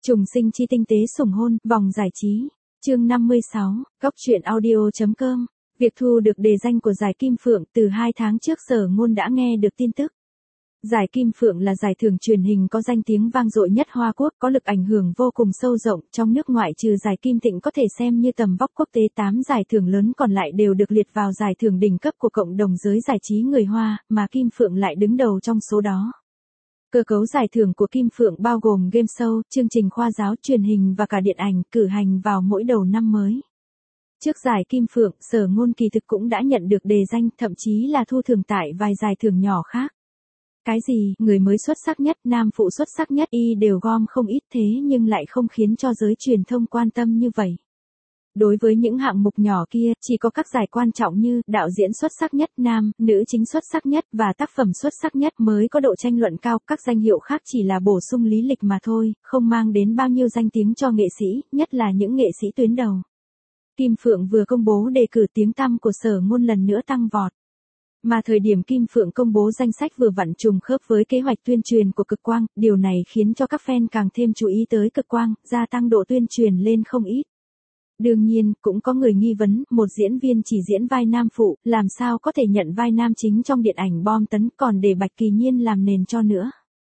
Trùng sinh chi tinh tế sủng hôn, vòng giải trí. Chương 56, Góc truyện audio.com. Việc thu được đề danh của giải Kim Phượng từ 2 tháng trước Sở Ngôn đã nghe được tin tức. Giải Kim Phượng là giải thưởng truyền hình có danh tiếng vang dội nhất Hoa Quốc, có lực ảnh hưởng vô cùng sâu rộng, trong nước ngoại trừ giải Kim Thịnh có thể xem như tầm vóc quốc tế, 8 giải thưởng lớn còn lại đều được liệt vào giải thưởng đỉnh cấp của cộng đồng giới giải trí người Hoa, mà Kim Phượng lại đứng đầu trong số đó. Cơ cấu giải thưởng của Kim Phượng bao gồm game show, chương trình khoa giáo, truyền hình và cả điện ảnh, cử hành vào mỗi đầu năm mới. Trước giải Kim Phượng, Sở Ngôn kỳ thực cũng đã nhận được đề danh, thậm chí là thu thưởng tại vài giải thưởng nhỏ khác. Cái gì, người mới xuất sắc nhất, nam phụ xuất sắc nhất y đều gom không ít, thế nhưng lại không khiến cho giới truyền thông quan tâm như vậy. Đối với những hạng mục nhỏ kia, chỉ có các giải quan trọng như đạo diễn xuất sắc nhất, nam, nữ chính xuất sắc nhất và tác phẩm xuất sắc nhất mới có độ tranh luận cao, các danh hiệu khác chỉ là bổ sung lý lịch mà thôi, không mang đến bao nhiêu danh tiếng cho nghệ sĩ, nhất là những nghệ sĩ tuyến đầu. Kim Phượng vừa công bố đề cử, tiếng tăm của Sở Ngôn lần nữa tăng vọt. Mà thời điểm Kim Phượng công bố danh sách vừa vặn trùng khớp với kế hoạch tuyên truyền của Cực Quang, điều này khiến cho các fan càng thêm chú ý tới Cực Quang, gia tăng độ tuyên truyền lên không ít. Đương nhiên, cũng có người nghi vấn, một diễn viên chỉ diễn vai nam phụ, làm sao có thể nhận vai nam chính trong điện ảnh bom tấn, còn để Bạch Kỳ Nhiên làm nền cho nữa.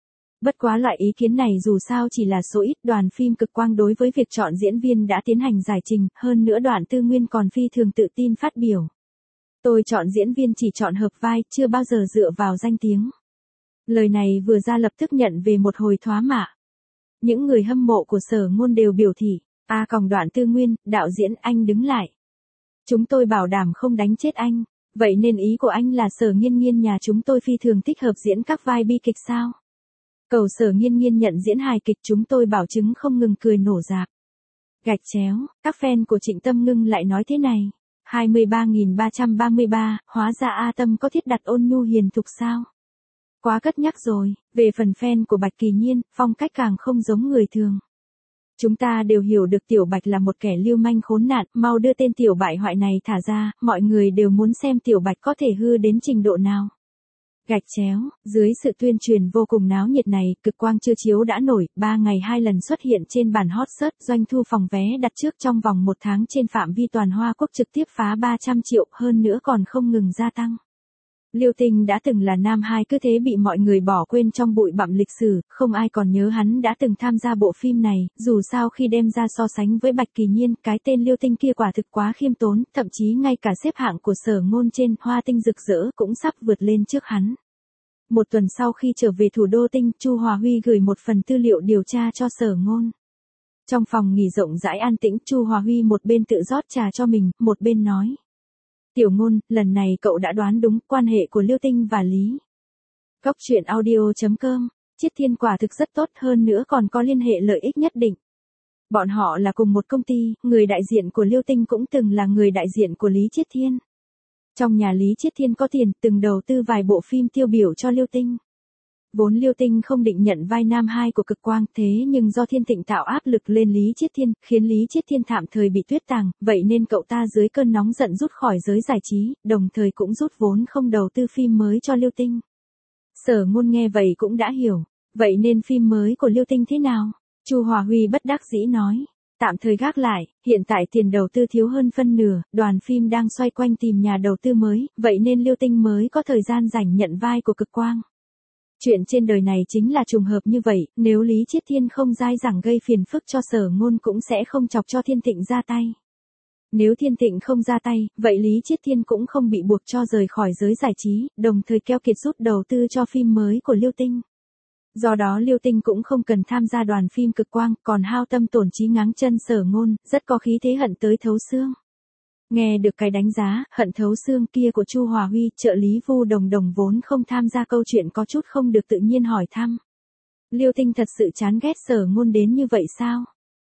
Bất quá loại ý kiến này dù sao chỉ là số ít, đoàn phim Cực Quang đối với việc chọn diễn viên đã tiến hành giải trình, hơn nữa Đoạn Tư Nguyên còn phi thường tự tin phát biểu. Tôi chọn diễn viên chỉ chọn hợp vai, chưa bao giờ dựa vào danh tiếng. Lời này vừa ra lập tức nhận về một hồi thoá mạ. Những người hâm mộ của Sở Ngôn đều biểu thị, Đoạn Tư Nguyên, đạo diễn anh đứng lại. Chúng tôi bảo đảm không đánh chết anh, vậy nên ý của anh là Sở Nghiên Nghiên nhà chúng tôi phi thường thích hợp diễn các vai bi kịch sao? Cầu Sở Nghiên Nghiên nhận diễn hài kịch, chúng tôi bảo chứng không ngừng cười nổ rạp. Gạch chéo, các fan của Trịnh Tâm Ngưng lại nói thế này. 23.333, hóa ra A Tâm có thiết đặt ôn nhu hiền thục sao? Quá cất nhắc rồi, về phần fan của Bạch Kỳ Nhiên, phong cách càng không giống người thường. Chúng ta đều hiểu được Tiểu Bạch là một kẻ lưu manh khốn nạn, mau đưa tên tiểu bại hoại này thả ra, mọi người đều muốn xem Tiểu Bạch có thể hư đến trình độ nào. Gạch chéo, dưới sự tuyên truyền vô cùng náo nhiệt này, Cực Quang chưa chiếu đã nổi, 3 ngày 2 lần xuất hiện trên bản hot search, doanh thu phòng vé đặt trước trong vòng 1 tháng trên phạm vi toàn Hoa Quốc trực tiếp phá 300 triệu, hơn nữa còn không ngừng gia tăng. Liêu Tinh đã từng là nam hai cứ thế bị mọi người bỏ quên trong bụi bặm lịch sử, không ai còn nhớ hắn đã từng tham gia bộ phim này, dù sao khi đem ra so sánh với Bạch Kỳ Nhiên, cái tên Liêu Tinh kia quả thực quá khiêm tốn, thậm chí ngay cả xếp hạng của Sở Ngôn trên Hoa Tinh rực rỡ cũng sắp vượt lên trước hắn. Một tuần sau khi trở về thủ đô Tinh, Chu Hòa Huy gửi một phần tư liệu điều tra cho Sở Ngôn. Trong phòng nghỉ rộng rãi an tĩnh, Chu Hòa Huy một bên tự rót trà cho mình, một bên nói. Tiểu Ngôn, lần này cậu đã đoán đúng quan hệ của Liêu Tinh và Lý. Góc truyện audio.com, Chiết Thiên quả thực rất tốt, hơn nữa còn có liên hệ lợi ích nhất định. Bọn họ là cùng một công ty, người đại diện của Liêu Tinh cũng từng là người đại diện của Lý Chiết Thiên. Trong nhà Lý Chiết Thiên có tiền, từng đầu tư vài bộ phim tiêu biểu cho Liêu Tinh. Vốn Liêu Tinh không định nhận vai nam hai của Cực Quang, thế nhưng do Thiên Thịnh tạo áp lực lên Lý Chiết Thiên, khiến Lý Chiết Thiên tạm thời bị tuyết tàng, vậy nên cậu ta dưới cơn nóng giận rút khỏi giới giải trí, đồng thời cũng rút vốn không đầu tư phim mới cho Liêu Tinh. Sở Ngôn nghe vậy cũng đã hiểu, vậy nên phim mới của Liêu Tinh thế nào? Chu Hòa Huy bất đắc dĩ nói. Tạm thời gác lại, hiện tại tiền đầu tư thiếu hơn phân nửa, đoàn phim đang xoay quanh tìm nhà đầu tư mới, vậy nên Liêu Tinh mới có thời gian rảnh nhận vai của Cực Quang. Chuyện trên đời này chính là trùng hợp như vậy, nếu Lý Chiết Thiên không dai dẳng gây phiền phức cho Sở Ngôn cũng sẽ không chọc cho Thiên Thịnh ra tay. Nếu Thiên Thịnh không ra tay, vậy Lý Chiết Thiên cũng không bị buộc cho rời khỏi giới giải trí, đồng thời keo kiệt rút đầu tư cho phim mới của Liêu Tinh. Do đó Liêu Tinh cũng không cần tham gia đoàn phim Cực Quang, còn hao tâm tổn trí ngáng chân Sở Ngôn, rất có khí thế hận tới thấu xương. Nghe được cái đánh giá, hận thấu xương kia của Chu Hòa Huy, trợ lý Vu Đồng Đồng vốn không tham gia câu chuyện có chút không được tự nhiên hỏi thăm. Liêu Tinh thật sự chán ghét Sở Ngôn đến như vậy sao?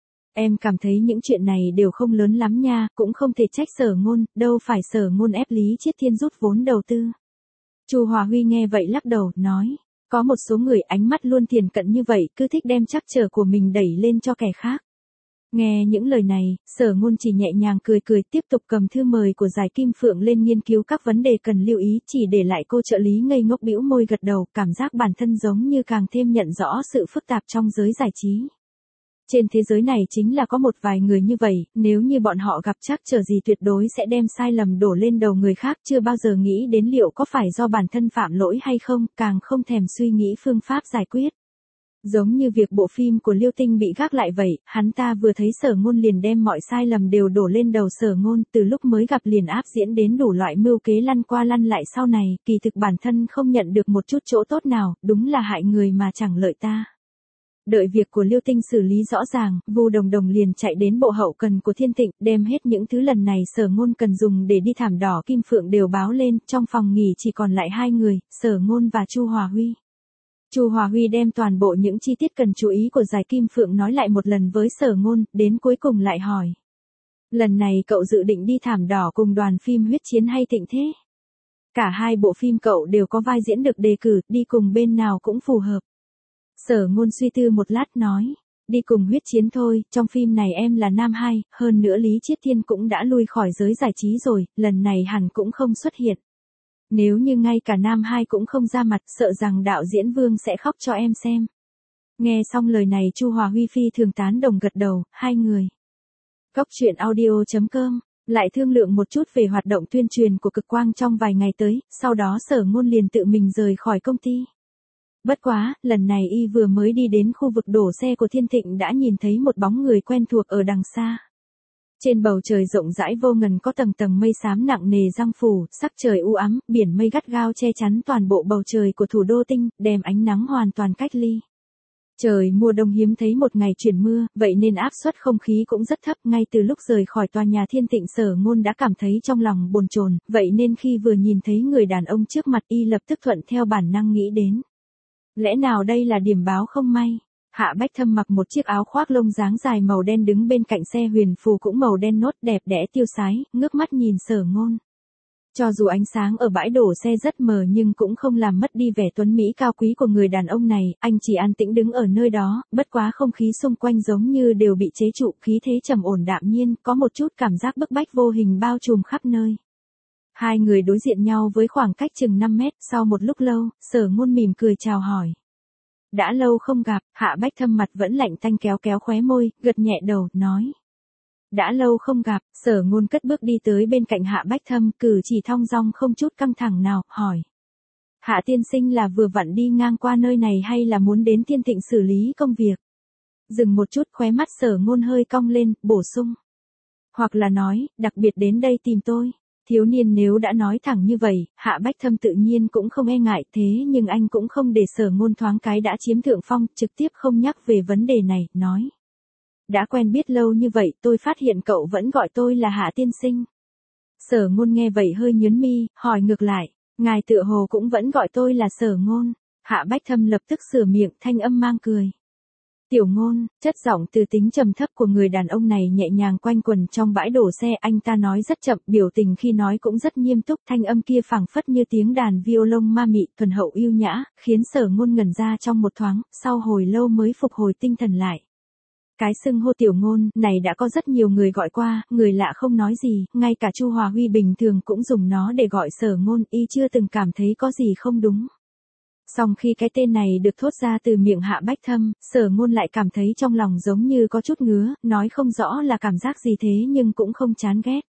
Em cảm thấy những chuyện này đều không lớn lắm nha, cũng không thể trách Sở Ngôn, đâu phải Sở Ngôn ép Lý Chiết Thiên rút vốn đầu tư. Chu Hòa Huy nghe vậy lắc đầu, nói. Có một số người ánh mắt luôn thiển cận như vậy, cứ thích đem trắc trở của mình đẩy lên cho kẻ khác. Nghe những lời này, Sở Ngôn chỉ nhẹ nhàng cười cười, tiếp tục cầm thư mời của giải Kim Phượng lên nghiên cứu các vấn đề cần lưu ý, chỉ để lại cô trợ lý ngây ngốc bĩu môi gật đầu, cảm giác bản thân giống như càng thêm nhận rõ sự phức tạp trong giới giải trí. Trên thế giới này chính là có một vài người như vậy, nếu như bọn họ gặp trắc trở gì tuyệt đối sẽ đem sai lầm đổ lên đầu người khác, chưa bao giờ nghĩ đến liệu có phải do bản thân phạm lỗi hay không, càng không thèm suy nghĩ phương pháp giải quyết. Giống như việc bộ phim của Liêu Tinh bị gác lại vậy, hắn ta vừa thấy Sở Ngôn liền đem mọi sai lầm đều đổ lên đầu Sở Ngôn, từ lúc mới gặp liền áp diễn đến đủ loại mưu kế lăn qua lăn lại sau này, kỳ thực bản thân không nhận được một chút chỗ tốt nào, đúng là hại người mà chẳng lợi ta. Đợi việc của Liêu Tinh xử lý rõ ràng, Vu Đồng Đồng liền chạy đến bộ hậu cần của Thiên Tịnh, đem hết những thứ lần này Sở Ngôn cần dùng để đi thảm đỏ Kim Phượng đều báo lên, trong phòng nghỉ chỉ còn lại hai người, Sở Ngôn và Chu Hòa Huy. Chu Hòa Huy đem toàn bộ những chi tiết cần chú ý của giải Kim Phượng nói lại một lần với Sở Ngôn, đến cuối cùng lại hỏi. Lần này cậu dự định đi thảm đỏ cùng đoàn phim Huyết Chiến hay Thịnh Thế? Cả hai bộ phim cậu đều có vai diễn được đề cử, đi cùng bên nào cũng phù hợp. Sở Ngôn suy tư một lát nói. Đi cùng Huyết Chiến thôi, trong phim này em là nam hai, hơn nữa Lý Chiết Thiên cũng đã lui khỏi giới giải trí rồi, lần này hẳn cũng không xuất hiện. Nếu như ngay cả nam hai cũng không ra mặt, sợ rằng đạo diễn Vương sẽ khóc cho em xem. Nghe xong lời này Chu Hòa Huy phi thường tán đồng gật đầu, hai người. Góc truyện audio.com, lại thương lượng một chút về hoạt động tuyên truyền của Cực Quang trong vài ngày tới, sau đó Sở Ngôn liền tự mình rời khỏi công ty. Bất quá, lần này y vừa mới đi đến khu vực đổ xe của Thiên Thịnh đã nhìn thấy một bóng người quen thuộc ở đằng xa. Trên bầu trời rộng rãi vô ngần có tầng tầng mây xám nặng nề giăng phủ, sắc trời u ám, biển mây gắt gao che chắn toàn bộ bầu trời của thủ đô Tinh, đem ánh nắng hoàn toàn cách ly. Trời mùa đông hiếm thấy một ngày chuyển mưa, vậy nên áp suất không khí cũng rất thấp, ngay từ lúc rời khỏi tòa nhà Thiên Tịnh Sở Ngôn đã cảm thấy trong lòng bồn chồn, vậy nên khi vừa nhìn thấy người đàn ông trước mặt y lập tức thuận theo bản năng nghĩ đến. Lẽ nào đây là điểm báo không may? Hạ Bách Thâm mặc một chiếc áo khoác lông dáng dài màu đen đứng bên cạnh xe huyền phù cũng màu đen nốt đẹp đẽ tiêu sái, ngước mắt nhìn Sở Ngôn. Cho dù ánh sáng ở bãi đổ xe rất mờ nhưng cũng không làm mất đi vẻ tuấn mỹ cao quý của người đàn ông này, anh chỉ an tĩnh đứng ở nơi đó, bất quá không khí xung quanh giống như đều bị chế trụ, khí thế trầm ổn đạm nhiên, có một chút cảm giác bức bách vô hình bao trùm khắp nơi. Hai người đối diện nhau với khoảng cách chừng 5 mét, sau một lúc lâu, Sở Ngôn mỉm cười chào hỏi. Đã lâu không gặp, Hạ Bách Thâm mặt vẫn lạnh tanh kéo kéo khóe môi, gật nhẹ đầu, nói. Đã lâu không gặp, Sở Ngôn cất bước đi tới bên cạnh Hạ Bách Thâm, cử chỉ thong dong không chút căng thẳng nào, hỏi. Hạ tiên sinh là vừa vặn đi ngang qua nơi này hay là muốn đến Thiên Thịnh xử lý công việc? Dừng một chút khóe mắt Sở Ngôn hơi cong lên, bổ sung. Hoặc là nói, đặc biệt đến đây tìm tôi. Thiếu niên nếu đã nói thẳng như vậy, Hạ Bách Thâm tự nhiên cũng không e ngại, thế nhưng anh cũng không để Sở Ngôn thoáng cái đã chiếm thượng phong, trực tiếp không nhắc về vấn đề này, nói. Đã quen biết lâu như vậy, tôi phát hiện cậu vẫn gọi tôi là Hạ tiên sinh. Sở Ngôn nghe vậy hơi nhướng mi, hỏi ngược lại, ngài tựa hồ cũng vẫn gọi tôi là Sở Ngôn. Hạ Bách Thâm lập tức sửa miệng, thanh âm mang cười. Tiểu Ngôn, chất giọng từ tính trầm thấp của người đàn ông này nhẹ nhàng quanh quẩn trong bãi đổ xe, anh ta nói rất chậm, biểu tình khi nói cũng rất nghiêm túc, thanh âm kia phảng phất như tiếng đàn violon ma mị, thuần hậu yêu nhã, khiến Sở Ngôn ngẩn ra trong một thoáng, sau hồi lâu mới phục hồi tinh thần lại. Cái xưng hô Tiểu Ngôn này đã có rất nhiều người gọi qua, người lạ không nói gì, ngay cả Chu Hòa Huy bình thường cũng dùng nó để gọi Sở Ngôn, y chưa từng cảm thấy có gì không đúng. Song khi cái tên này được thốt ra từ miệng Hạ Bách Thâm, Sở Ngôn lại cảm thấy trong lòng giống như có chút ngứa, nói không rõ là cảm giác gì thế nhưng cũng không chán ghét.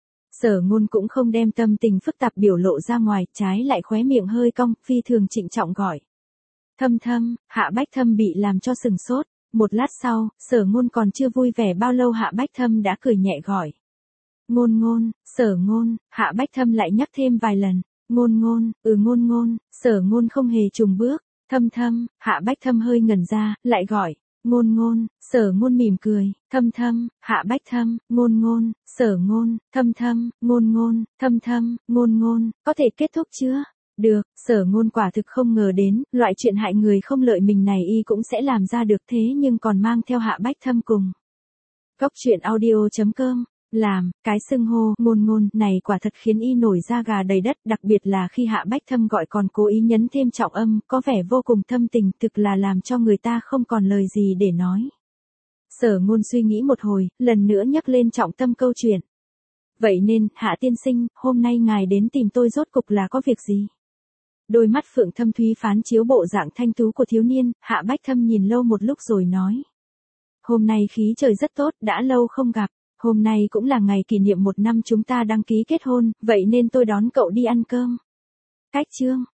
Sở Ngôn cũng không đem tâm tình phức tạp biểu lộ ra ngoài, trái lại khóe miệng hơi cong, phi thường trịnh trọng gọi. Thâm Thâm, Hạ Bách Thâm bị làm cho sừng sốt. Một lát sau, Sở Ngôn còn chưa vui vẻ bao lâu Hạ Bách Thâm đã cười nhẹ gọi. Ngôn Ngôn, Sở Ngôn, Hạ Bách Thâm lại nhắc thêm vài lần. Ngôn Ngôn, Ngôn Ngôn, Sở Ngôn không hề chùng bước. Thâm Thâm, Hạ Bách Thâm hơi ngẩn ra, lại gọi. Ngôn Ngôn, Sở Ngôn mỉm cười. Thâm Thâm, Hạ Bách Thâm, Ngôn Ngôn, Sở Ngôn, Thâm Thâm, Ngôn Ngôn, Thâm Thâm, Ngôn Ngôn, có thể kết thúc chưa? Được, Sở Ngôn quả thực không ngờ đến, loại chuyện hại người không lợi mình này y cũng sẽ làm ra được thế nhưng còn mang theo Hạ Bách Thâm cùng. Góc truyện audio.com, làm, cái xưng hô, Ngôn Ngôn này quả thật khiến y nổi da gà đầy đất, đặc biệt là khi Hạ Bách Thâm gọi còn cố ý nhấn thêm trọng âm, có vẻ vô cùng thâm tình, thực là làm cho người ta không còn lời gì để nói. Sở Ngôn suy nghĩ một hồi, lần nữa nhắc lên trọng tâm câu chuyện. Vậy nên, Hạ tiên sinh, hôm nay ngài đến tìm tôi rốt cục là có việc gì? Đôi mắt phượng thâm thúy phán chiếu bộ dạng thanh tú của thiếu niên, Hạ Bách Thâm nhìn lâu một lúc rồi nói. Hôm nay khí trời rất tốt, đã lâu không gặp. Hôm nay cũng là ngày kỷ niệm 1 năm chúng ta đăng ký kết hôn, vậy nên tôi đón cậu đi ăn cơm. Cách chương